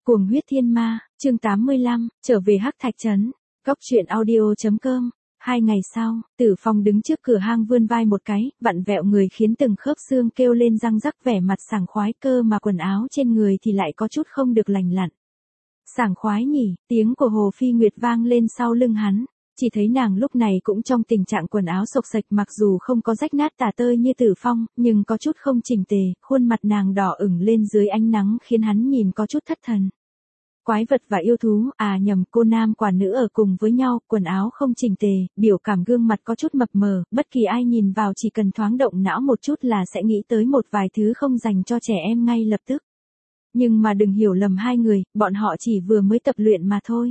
Cuồng huyết thiên ma, chương 85, trở về Hắc Thạch Trấn. Góc truyện audio.com. 2 ngày sau, Tử Phong đứng trước cửa hang vươn vai một cái, vặn vẹo người khiến từng khớp xương kêu lên răng rắc, vẻ mặt sảng khoái, cơ mà quần áo trên người thì lại có chút không được lành lặn. Sảng khoái nhỉ, tiếng của Hồ Phi Nguyệt vang lên sau lưng hắn. Chỉ thấy nàng lúc này cũng trong tình trạng quần áo xộc xệch, mặc dù không có rách nát tả tơi như Tử Phong, nhưng có chút không chỉnh tề, khuôn mặt nàng đỏ ửng lên dưới ánh nắng khiến hắn nhìn có chút thất thần. Quái vật và yêu thú, nhầm, cô nam quả nữ ở cùng với nhau, quần áo không chỉnh tề, biểu cảm gương mặt có chút mập mờ, bất kỳ ai nhìn vào chỉ cần thoáng động não một chút là sẽ nghĩ tới một vài thứ không dành cho trẻ em ngay lập tức. Nhưng mà đừng hiểu lầm hai người, bọn họ chỉ vừa mới tập luyện mà thôi.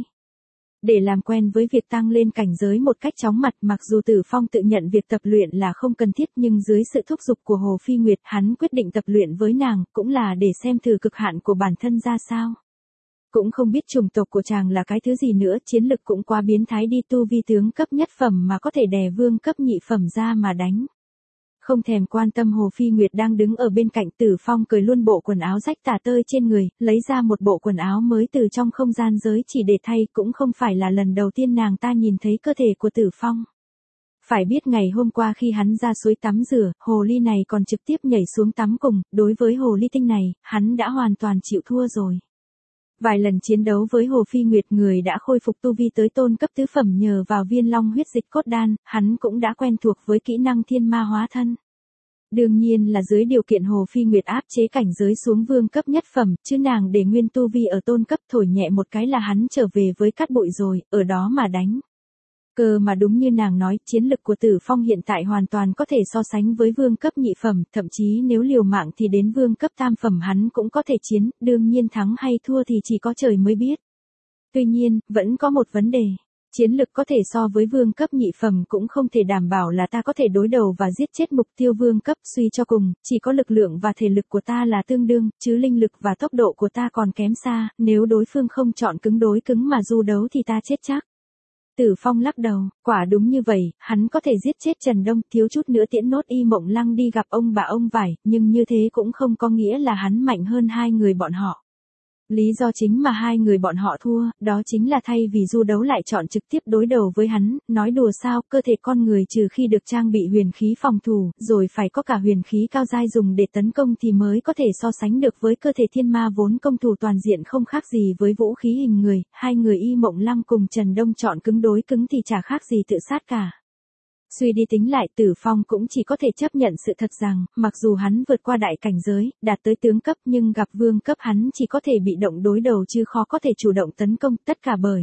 Để làm quen với việc tăng lên cảnh giới một cách chóng mặt, mặc dù Tử Phong tự nhận việc tập luyện là không cần thiết, nhưng dưới sự thúc giục của Hồ Phi Nguyệt, hắn quyết định tập luyện với nàng, cũng là để xem thử cực hạn của bản thân ra sao. Cũng không biết chủng tộc của chàng là cái thứ gì nữa, chiến lực cũng quá biến thái đi, tu vi tướng cấp nhất phẩm mà có thể đè vương cấp nhị phẩm ra mà đánh. Không thèm quan tâm Hồ Phi Nguyệt đang đứng ở bên cạnh, Tử Phong cởi luôn bộ quần áo rách tả tơi trên người, lấy ra một bộ quần áo mới từ trong không gian giới chỉ để thay, cũng không phải là lần đầu tiên nàng ta nhìn thấy cơ thể của Tử Phong. Phải biết ngày hôm qua khi hắn ra suối tắm rửa, hồ ly này còn trực tiếp nhảy xuống tắm cùng, đối với hồ ly tinh này, hắn đã hoàn toàn chịu thua rồi. Vài lần chiến đấu với Hồ Phi Nguyệt, người đã khôi phục tu vi tới tôn cấp tứ phẩm nhờ vào viên long huyết dịch cốt đan, hắn cũng đã quen thuộc với kỹ năng thiên ma hóa thân. Đương nhiên là dưới điều kiện Hồ Phi Nguyệt áp chế cảnh giới xuống vương cấp nhất phẩm, chứ nàng để nguyên tu vi ở tôn cấp, thổi nhẹ một cái là hắn trở về với cát bụi rồi, ở đó mà đánh. Cơ mà đúng như nàng nói, chiến lực của Tử Phong hiện tại hoàn toàn có thể so sánh với vương cấp nhị phẩm, thậm chí nếu liều mạng thì đến vương cấp tam phẩm hắn cũng có thể chiến, đương nhiên thắng hay thua thì chỉ có trời mới biết. Tuy nhiên, vẫn có một vấn đề. Chiến lực có thể so với vương cấp nhị phẩm cũng không thể đảm bảo là ta có thể đối đầu và giết chết mục tiêu vương cấp, suy cho cùng, chỉ có lực lượng và thể lực của ta là tương đương, chứ linh lực và tốc độ của ta còn kém xa, nếu đối phương không chọn cứng đối cứng mà du đấu thì ta chết chắc. Tử Phong lắc đầu, quả đúng như vậy, hắn có thể giết chết Trần Đông, thiếu chút nữa tiễn nốt Y Mộng Lăng đi gặp ông bà ông vải, nhưng như thế cũng không có nghĩa là hắn mạnh hơn hai người bọn họ. Lý do chính mà hai người bọn họ thua, đó chính là thay vì du đấu lại chọn trực tiếp đối đầu với hắn, nói đùa sao, cơ thể con người trừ khi được trang bị huyền khí phòng thủ, rồi phải có cả huyền khí cao giai dùng để tấn công thì mới có thể so sánh được với cơ thể thiên ma vốn công thủ toàn diện không khác gì với vũ khí hình người, hai người Y Mộng Lăng cùng Trần Đông chọn cứng đối cứng thì chả khác gì tự sát cả. Suy đi tính lại, Tử Phong cũng chỉ có thể chấp nhận sự thật rằng, mặc dù hắn vượt qua đại cảnh giới, đạt tới tướng cấp nhưng gặp vương cấp hắn chỉ có thể bị động đối đầu chứ khó có thể chủ động tấn công, tất cả bởi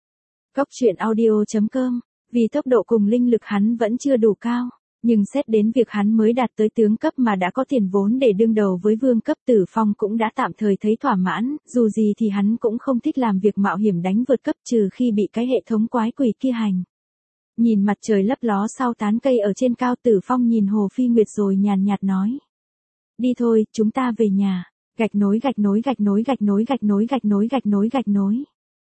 Góc truyện audio.com, vì tốc độ cùng linh lực hắn vẫn chưa đủ cao, nhưng xét đến việc hắn mới đạt tới tướng cấp mà đã có tiền vốn để đương đầu với vương cấp, Tử Phong cũng đã tạm thời thấy thỏa mãn, dù gì thì hắn cũng không thích làm việc mạo hiểm đánh vượt cấp trừ khi bị cái hệ thống quái quỷ kia hành. Nhìn mặt trời lấp ló sau tán cây ở trên cao, Tử Phong nhìn Hồ Phi Nguyệt rồi nhàn nhạt nói. Đi thôi, chúng ta về nhà. Gạch nối gạch nối gạch nối gạch nối gạch nối gạch nối gạch nối gạch nối.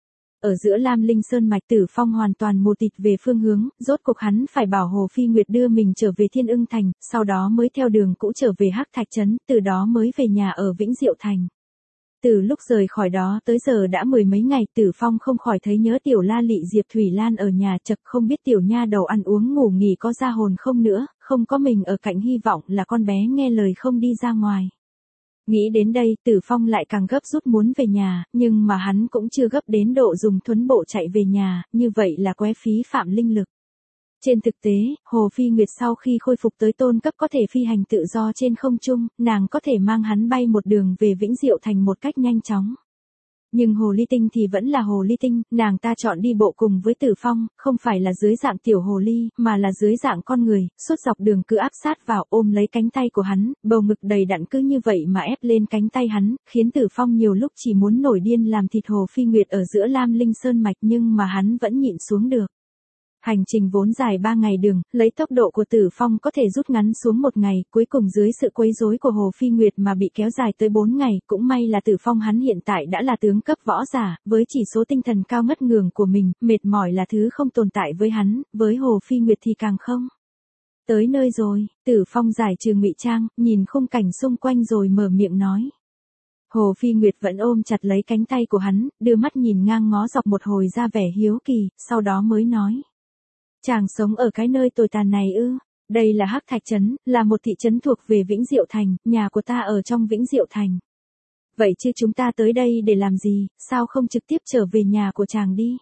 Ở giữa Lam Linh Sơn mạch, Tử Phong hoàn toàn mù tịt về phương hướng, rốt cuộc hắn phải bảo Hồ Phi Nguyệt đưa mình trở về Thiên Ưng Thành, sau đó mới theo đường cũ trở về Hắc Thạch Trấn, từ đó mới về nhà ở Vĩnh Diệu Thành. Từ lúc rời khỏi đó tới giờ đã mười mấy ngày, Tử Phong không khỏi thấy nhớ tiểu La Lị Diệp Thủy Lan ở nhà, chật không biết tiểu nha đầu ăn uống ngủ nghỉ có ra hồn không nữa, không có mình ở cạnh hy vọng là con bé nghe lời không đi ra ngoài. Nghĩ đến đây, Tử Phong lại càng gấp rút muốn về nhà, nhưng mà hắn cũng chưa gấp đến độ dùng thuấn bộ chạy về nhà, như vậy là quái phí phạm linh lực. Trên thực tế, Hồ Phi Nguyệt sau khi khôi phục tới tôn cấp có thể phi hành tự do trên không trung, nàng có thể mang hắn bay một đường về Vĩnh Diệu Thành một cách nhanh chóng. Nhưng hồ ly tinh thì vẫn là hồ ly tinh, nàng ta chọn đi bộ cùng với Tử Phong, không phải là dưới dạng tiểu hồ ly, mà là dưới dạng con người, suốt dọc đường cứ áp sát vào ôm lấy cánh tay của hắn, bầu ngực đầy đặn cứ như vậy mà ép lên cánh tay hắn, khiến Tử Phong nhiều lúc chỉ muốn nổi điên làm thịt Hồ Phi Nguyệt ở giữa Lam Linh Sơn mạch, nhưng mà hắn vẫn nhịn xuống được. Hành trình vốn dài 3 ngày đường, lấy tốc độ của Tử Phong có thể rút ngắn xuống 1 ngày, cuối cùng dưới sự quấy rối của Hồ Phi Nguyệt mà bị kéo dài tới 4 ngày, cũng may là Tử Phong hắn hiện tại đã là tướng cấp võ giả, với chỉ số tinh thần cao ngất ngường của mình, mệt mỏi là thứ không tồn tại với hắn, với Hồ Phi Nguyệt thì càng không. Tới nơi rồi, Tử Phong giải trừ ngụy trang, nhìn khung cảnh xung quanh rồi mở miệng nói. Hồ Phi Nguyệt vẫn ôm chặt lấy cánh tay của hắn, đưa mắt nhìn ngang ngó dọc một hồi ra vẻ hiếu kỳ, sau đó mới nói. Chàng sống ở cái nơi tồi tàn này ư? Đây là Hắc Thạch Trấn, là một thị trấn thuộc về Vĩnh Diệu Thành, nhà của ta ở trong Vĩnh Diệu Thành. Vậy chứ chúng ta tới đây để làm gì, sao không trực tiếp trở về nhà của chàng đi?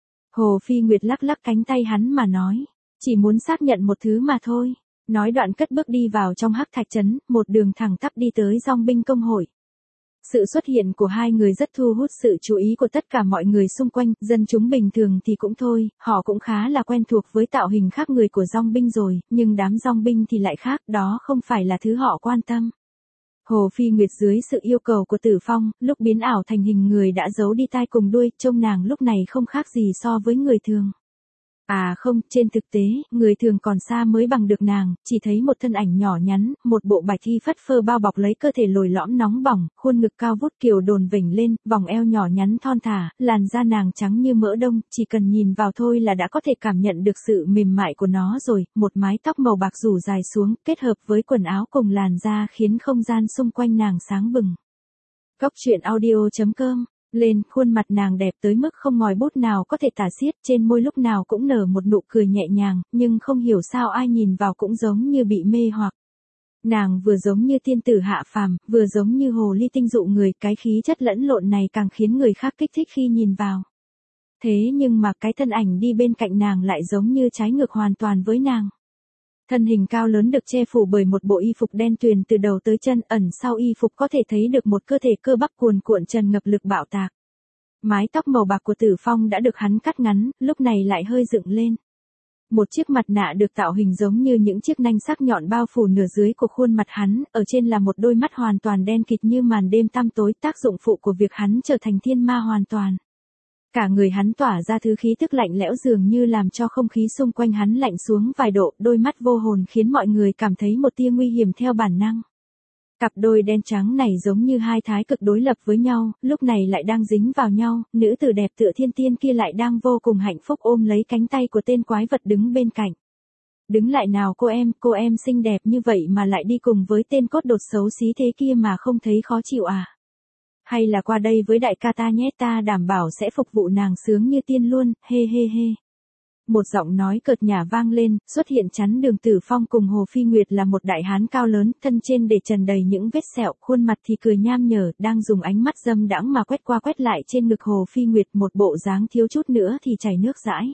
Hồ Phi Nguyệt lắc lắc cánh tay hắn mà nói, chỉ muốn xác nhận một thứ mà thôi. Nói đoạn cất bước đi vào trong Hắc Thạch Trấn, một đường thẳng tắp đi tới Dong binh công hội. Sự xuất hiện của hai người rất thu hút sự chú ý của tất cả mọi người xung quanh, dân chúng bình thường thì cũng thôi, họ cũng khá là quen thuộc với tạo hình khác người của Dong binh rồi, nhưng đám Dong binh thì lại khác, đó không phải là thứ họ quan tâm. Hồ Phi Nguyệt dưới sự yêu cầu của Tử Phong, lúc biến ảo thành hình người đã giấu đi tai cùng đuôi, trông nàng lúc này không khác gì so với người thường. À không, trên thực tế, người thường còn xa mới bằng được nàng, chỉ thấy một thân ảnh nhỏ nhắn, một bộ bạch y phất phơ bao bọc lấy cơ thể lồi lõm nóng bỏng, khuôn ngực cao vút kiều đồn vểnh lên, vòng eo nhỏ nhắn thon thả, làn da nàng trắng như mỡ đông, chỉ cần nhìn vào thôi là đã có thể cảm nhận được sự mềm mại của nó rồi, một mái tóc màu bạc rủ dài xuống, kết hợp với quần áo cùng làn da khiến không gian xung quanh nàng sáng bừng. Góc truyện audio.com Lên, khuôn mặt nàng đẹp tới mức không ngòi bút nào có thể tả xiết, trên môi lúc nào cũng nở một nụ cười nhẹ nhàng, nhưng không hiểu sao ai nhìn vào cũng giống như bị mê hoặc. Nàng vừa giống như tiên tử hạ phàm, vừa giống như hồ ly tinh dụ người, cái khí chất lẫn lộn này càng khiến người khác kích thích khi nhìn vào. Thế nhưng mà cái thân ảnh đi bên cạnh nàng lại giống như trái ngược hoàn toàn với nàng. Thân hình cao lớn được che phủ bởi một bộ y phục đen tuyền từ đầu tới chân, ẩn sau y phục có thể thấy được một cơ thể cơ bắp cuồn cuộn tràn ngập lực bạo tạc. Mái tóc màu bạc của Tử Phong đã được hắn cắt ngắn, lúc này lại hơi dựng lên. Một chiếc mặt nạ được tạo hình giống như những chiếc nanh sắc nhọn bao phủ nửa dưới của khuôn mặt hắn, ở trên là một đôi mắt hoàn toàn đen kịt như màn đêm tăm tối, tác dụng phụ của việc hắn trở thành thiên ma hoàn toàn. Cả người hắn tỏa ra thứ khí tức lạnh lẽo dường như làm cho không khí xung quanh hắn lạnh xuống vài độ, đôi mắt vô hồn khiến mọi người cảm thấy một tia nguy hiểm theo bản năng. Cặp đôi đen trắng này giống như hai thái cực đối lập với nhau, lúc này lại đang dính vào nhau, nữ tử đẹp tựa thiên tiên kia lại đang vô cùng hạnh phúc ôm lấy cánh tay của tên quái vật đứng bên cạnh. Đứng lại nào cô em xinh đẹp như vậy mà lại đi cùng với tên cốt đột xấu xí thế kia mà không thấy khó chịu à? Hay là qua đây với đại ca ta nhé, ta đảm bảo sẽ phục vụ nàng sướng như tiên luôn, hê hê hê. Một giọng nói cợt nhả vang lên, xuất hiện chắn đường Tử Phong cùng Hồ Phi Nguyệt là một đại hán cao lớn, thân trên để trần đầy những vết sẹo, khuôn mặt thì cười nham nhở, đang dùng ánh mắt dâm đãng mà quét qua quét lại trên ngực Hồ Phi Nguyệt, một bộ dáng thiếu chút nữa thì chảy nước dãi.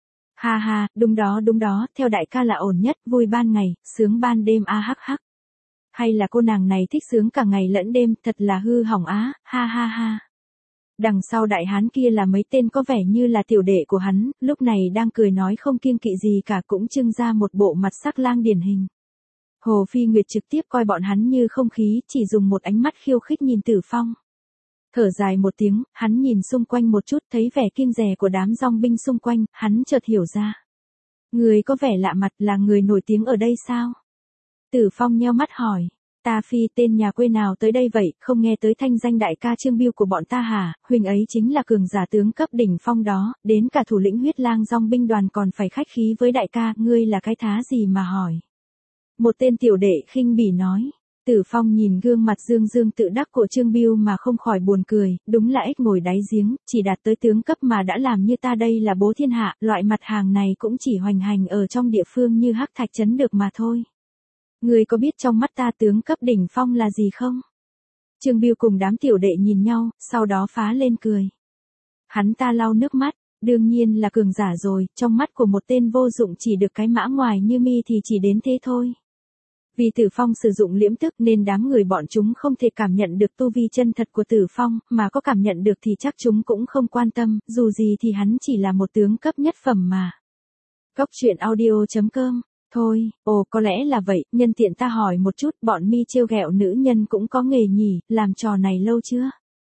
Ha ha, đúng đó, theo đại ca là ổn nhất, vui ban ngày, sướng ban đêm a hắc hắc. Hay là cô nàng này thích sướng cả ngày lẫn đêm, thật là hư hỏng á, ha ha ha. Đằng sau đại hán kia là mấy tên có vẻ như là tiểu đệ của hắn, lúc này đang cười nói không kiêng kỵ gì cả, cũng trưng ra một bộ mặt sắc lang điển hình. Hồ Phi Nguyệt trực tiếp coi bọn hắn như không khí, chỉ dùng một ánh mắt khiêu khích nhìn Tử Phong. Thở dài một tiếng, hắn nhìn xung quanh một chút, thấy vẻ kiêng dè của đám dong binh xung quanh, hắn chợt hiểu ra. Người có vẻ lạ mặt, là người nổi tiếng ở đây sao? Tử Phong nheo mắt hỏi, ta phi tên nhà quê nào tới đây vậy, không nghe tới thanh danh đại ca Trương Biêu của bọn ta hả, huynh ấy chính là cường giả tướng cấp đỉnh phong đó, đến cả thủ lĩnh huyết lang dong binh đoàn còn phải khách khí với đại ca, ngươi là cái thá gì mà hỏi. Một tên tiểu đệ khinh bỉ nói. Tử Phong nhìn gương mặt dương dương tự đắc của Trương Biêu mà không khỏi buồn cười, đúng là ếch ngồi đáy giếng, chỉ đạt tới tướng cấp mà đã làm như ta đây là bố thiên hạ, loại mặt hàng này cũng chỉ hoành hành ở trong địa phương như Hắc Thạch Trấn được mà thôi. Ngươi có biết trong mắt ta tướng cấp đỉnh phong là gì không? Trương Biêu cùng đám tiểu đệ nhìn nhau, sau đó phá lên cười. Hắn ta lau nước mắt, đương nhiên là cường giả rồi, trong mắt của một tên vô dụng chỉ được cái mã ngoài như mi thì chỉ đến thế thôi. Vì Tử Phong sử dụng liễm tức nên đám người bọn chúng không thể cảm nhận được tu vi chân thật của Tử Phong, mà có cảm nhận được thì chắc chúng cũng không quan tâm, dù gì thì hắn chỉ là một tướng cấp nhất phẩm mà. Góc truyện audio.com Thôi, có lẽ là vậy, nhân tiện ta hỏi một chút, bọn mi trêu ghẹo nữ nhân cũng có nghề nhỉ, làm trò này lâu chưa?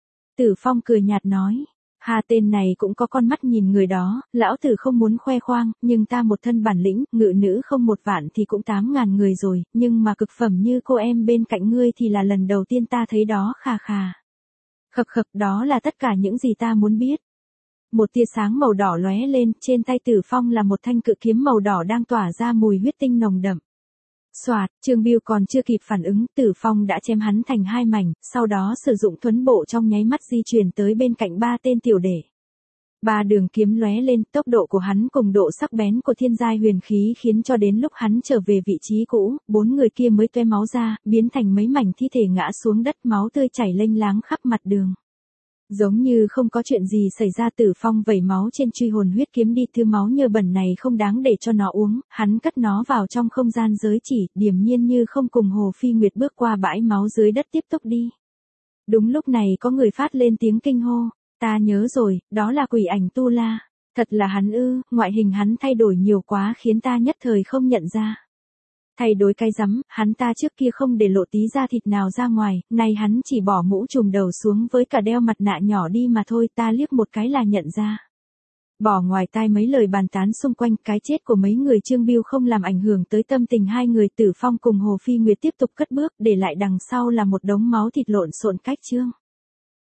Tử Phong cười nhạt nói, ha tên này cũng có con mắt nhìn người đó, lão tử không muốn khoe khoang, nhưng ta một thân bản lĩnh, ngự nữ không 1 vạn thì cũng 8.000 người rồi, nhưng mà cực phẩm như cô em bên cạnh ngươi thì là lần đầu tiên ta thấy đó, khà khà. Khập khập, đó là tất cả những gì ta muốn biết. Một tia sáng màu đỏ lóe lên, trên tay Tử Phong là một thanh cự kiếm màu đỏ đang tỏa ra mùi huyết tinh nồng đậm. Soạt, Trương Bưu còn chưa kịp phản ứng, Tử Phong đã chém hắn thành hai mảnh, sau đó sử dụng thuấn bộ trong nháy mắt di chuyển tới bên cạnh ba tên tiểu đệ. Ba đường kiếm lóe lên, tốc độ của hắn cùng độ sắc bén của thiên giai huyền khí khiến cho đến lúc hắn trở về vị trí cũ, bốn người kia mới toe máu ra, biến thành mấy mảnh thi thể ngã xuống đất, máu tươi chảy lênh láng khắp mặt đường. Giống như không có chuyện gì xảy ra, Tử Phong vẩy máu trên truy hồn huyết kiếm đi, thứ máu nhơ bẩn này không đáng để cho nó uống, hắn cất nó vào trong không gian giới chỉ, điềm nhiên như không cùng Hồ Phi Nguyệt bước qua bãi máu dưới đất tiếp tục đi. Đúng lúc này có người phát lên tiếng kinh hô, ta nhớ rồi, đó là quỷ ảnh Tu La. Thật là hắn ư, ngoại hình hắn thay đổi nhiều quá khiến ta nhất thời không nhận ra. Thay đổi cái rắm, hắn ta trước kia không để lộ tí da thịt nào ra ngoài, nay hắn chỉ bỏ mũ trùm đầu xuống với cả đeo mặt nạ nhỏ đi mà thôi, ta liếc một cái là nhận ra. Bỏ ngoài tai mấy lời bàn tán xung quanh, cái chết của mấy người Trương Bưu không làm ảnh hưởng tới tâm tình hai người. Tử Phong cùng Hồ Phi Nguyệt tiếp tục cất bước, để lại đằng sau là một đống máu thịt lộn xộn cách chương.